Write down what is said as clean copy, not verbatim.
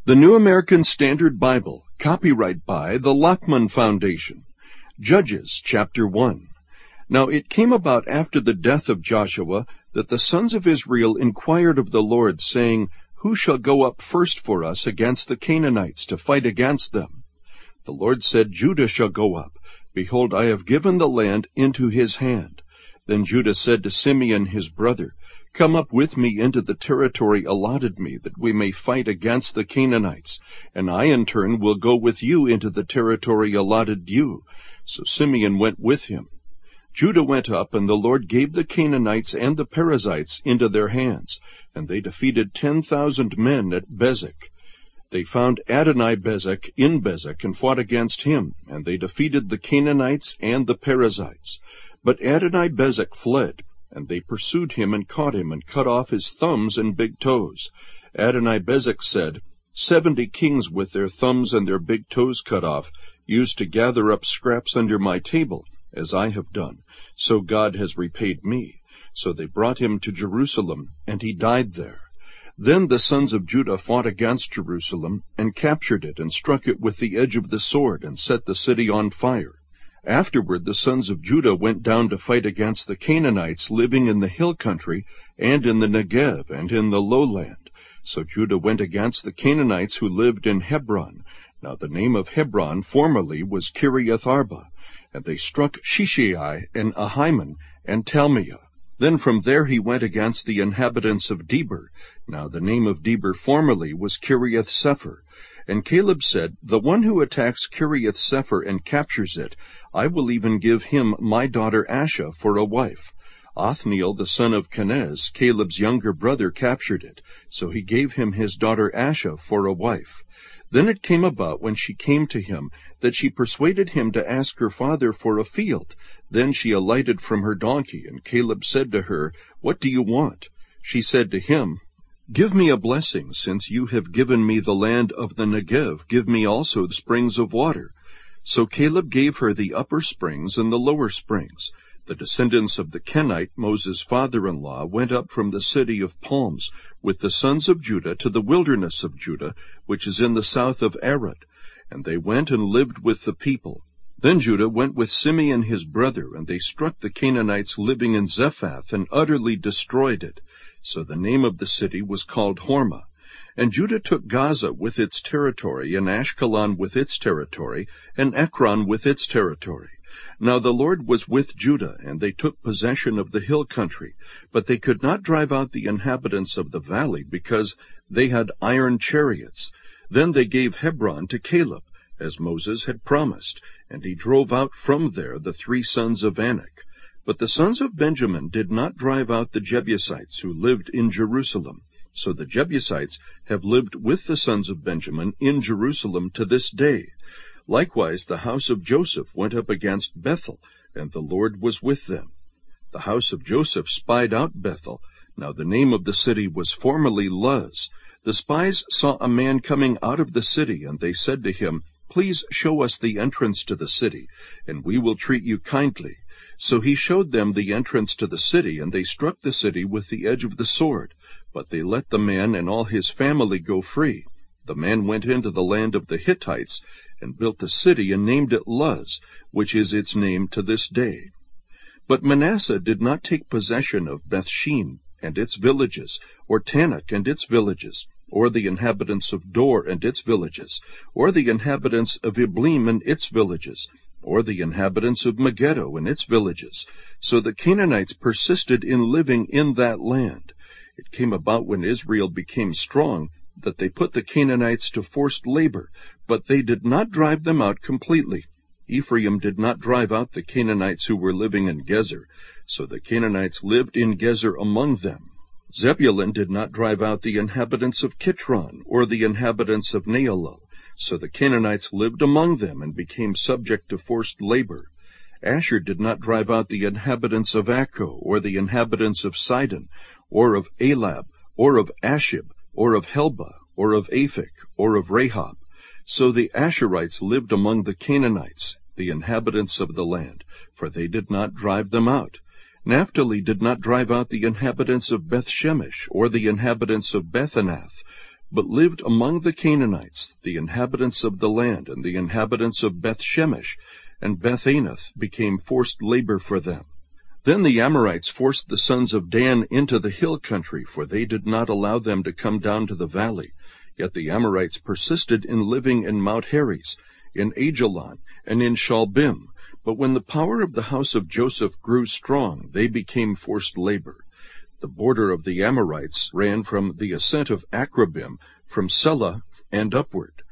The New American Standard Bible, copyright by the Lockman Foundation. Judges, chapter 1. Now it came about after the death of Joshua that the sons of Israel inquired of the Lord, saying, Who shall go up first for us against the Canaanites to fight against them? The Lord said, Judah shall go up. Behold, I have given the land into his hand. Then Judah said to Simeon his brother, Come up with me into the territory allotted me, that we may fight against the Canaanites, and I in turn will go with you into the territory allotted you. So Simeon went with him. Judah went up, and the Lord gave the Canaanites and the Perizzites into their hands, and they defeated 10,000 men at Bezek. They found Adoni-Bezek in Bezek, and fought against him, and they defeated the Canaanites and the Perizzites. But Adoni-Bezek fled, and they pursued him and caught him, and cut off his thumbs and big toes. Adoni-Bezek said, 70 kings with their thumbs and their big toes cut off used to gather up scraps under my table, as I have done. So God has repaid me. So they brought him to Jerusalem, and he died there. Then the sons of Judah fought against Jerusalem, and captured it, and struck it with the edge of the sword, and set the city on fire. Afterward the sons of Judah went down to fight against the Canaanites living in the hill country, and in the Negev, and in the lowland. So Judah went against the Canaanites who lived in Hebron. Now the name of Hebron formerly was Kiriath-Arba. And they struck Sheshai, and Ahiman, and Talmai. Then from there he went against the inhabitants of Debir. Now the name of Debir formerly was Kiriath-Sepher. And Caleb said, The one who attacks Kiriath-Sepher and captures it, I will even give him my daughter Asha for a wife. Othniel the son of Kenaz, Caleb's younger brother, captured it. So he gave him his daughter Asha for a wife. Then it came about, when she came to him, that she persuaded him to ask her father for a field. Then she alighted from her donkey, and Caleb said to her, What do you want? She said to him, Give me a blessing, since you have given me the land of the Negev. Give me also the springs of water. So Caleb gave her the upper springs and the lower springs. The descendants of the Kenite, Moses' father-in-law, went up from the city of palms with the sons of Judah to the wilderness of Judah, which is in the south of Arad. And they went and lived with the people. Then Judah went with Simeon his brother, and they struck the Canaanites living in Zephath, and utterly destroyed it. So the name of the city was called Hormah. And Judah took Gaza with its territory, and Ashkelon with its territory, and Ekron with its territory. Now the Lord was with Judah, and they took possession of the hill country. But they could not drive out the inhabitants of the valley, because they had iron chariots. Then they gave Hebron to Caleb, as Moses had promised, and he drove out from there the 3 sons of Anak. But the sons of Benjamin did not drive out the Jebusites who lived in Jerusalem. So the Jebusites have lived with the sons of Benjamin in Jerusalem to this day. Likewise the house of Joseph went up against Bethel, and the Lord was with them. The house of Joseph spied out Bethel. Now the name of the city was formerly Luz. The spies saw a man coming out of the city, and they said to him, Please show us the entrance to the city, and we will treat you kindly. So he showed them the entrance to the city, and they struck the city with the edge of the sword. But they let the man and all his family go free. The man went into the land of the Hittites, and built a city, and named it Luz, which is its name to this day. But Manasseh did not take possession of Bethshean and its villages, or Tanakh and its villages, or the inhabitants of Dor and its villages, or the inhabitants of Iblim and its villages, or the inhabitants of Megiddo and its villages. So the Canaanites persisted in living in that land. It came about when Israel became strong, that they put the Canaanites to forced labor, but they did not drive them out completely. Ephraim did not drive out the Canaanites who were living in Gezer, so the Canaanites lived in Gezer among them. Zebulun did not drive out the inhabitants of Kitron, or the inhabitants of Naalal, so the Canaanites lived among them and became subject to forced labor. Asher did not drive out the inhabitants of Akko, or the inhabitants of Sidon, or of Elab, or of Ashib, or of Helba, or of Aphek, or of Rahab. So the Asherites lived among the Canaanites, the inhabitants of the land, for they did not drive them out. Naphtali did not drive out the inhabitants of Bethshemesh, or the inhabitants of Bethanath, but lived among the Canaanites, the inhabitants of the land, and the inhabitants of Beth-Shemesh, and Beth-Anath became forced labor for them. Then the Amorites forced the sons of Dan into the hill country, for they did not allow them to come down to the valley. Yet the Amorites persisted in living in Mount Heres, in Ajalon, and in Shalbim. But when the power of the house of Joseph grew strong, they became forced labor. The border of the Amorites ran from the ascent of Akrabim, from Selah and upward.